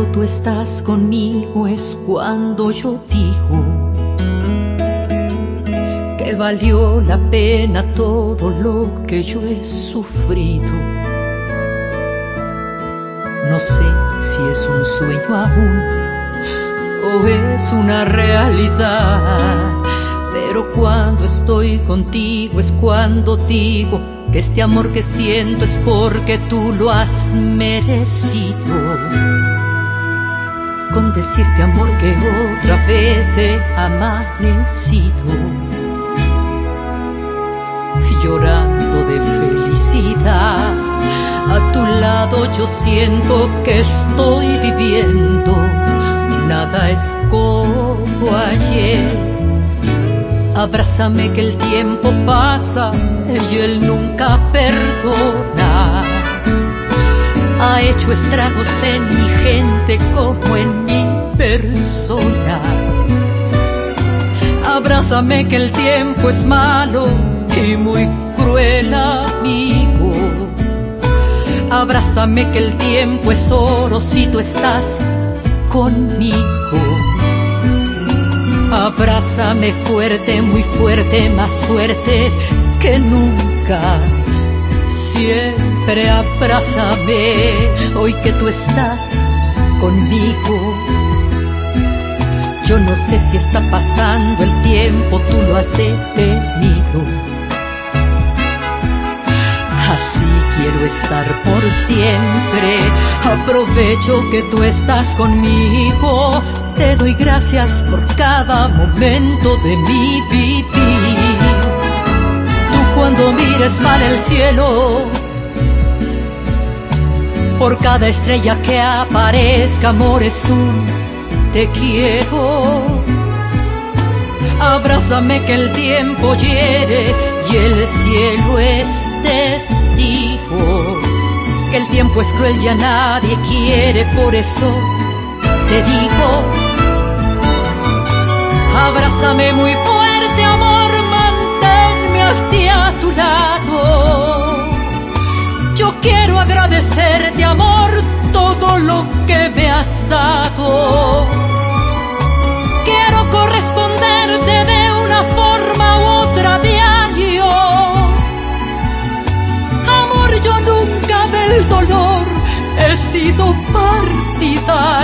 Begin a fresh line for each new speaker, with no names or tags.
Cuando tú estás conmigo es cuando yo digo que valió la pena todo lo que yo he sufrido. No sé si es un sueño aún o es una realidad, pero cuando estoy contigo es cuando digo que este amor que siento es porque tú lo has merecido. Con decirte, amor, que otra vez he amanecido llorando de felicidad. A tu lado yo siento que estoy viviendo, nada es como ayer. Abrázame que el tiempo pasa y él nunca perdona. Ha hecho estragos en mi gente como en mi persona. Abrázame que el tiempo es malo y muy cruel, amigo. Abrázame que el tiempo es oro si tú estás conmigo. Abrázame fuerte, muy fuerte, más fuerte que nunca. Siempre abrázame hoy que tú estás conmigo. Yo no sé si está pasando el tiempo, tú lo has detenido. Así quiero estar por siempre. Aprovecho que tú estás conmigo. Te doy gracias por cada momento de mi vivir. Tú cuando mires para el cielo, por cada estrella que aparezca, amor, es un te quiero. Abrázame que el tiempo hiere y el cielo es testigo. Que el tiempo es cruel y a nadie quiere, por eso te digo. Abrázame muy fuerte, amor, manténme hacia tu lado. Yo quiero agradecerte, amor, todo lo que me has dado. Quiero corresponderte de una forma u otra diario. Amor, yo nunca del dolor he sido partidario.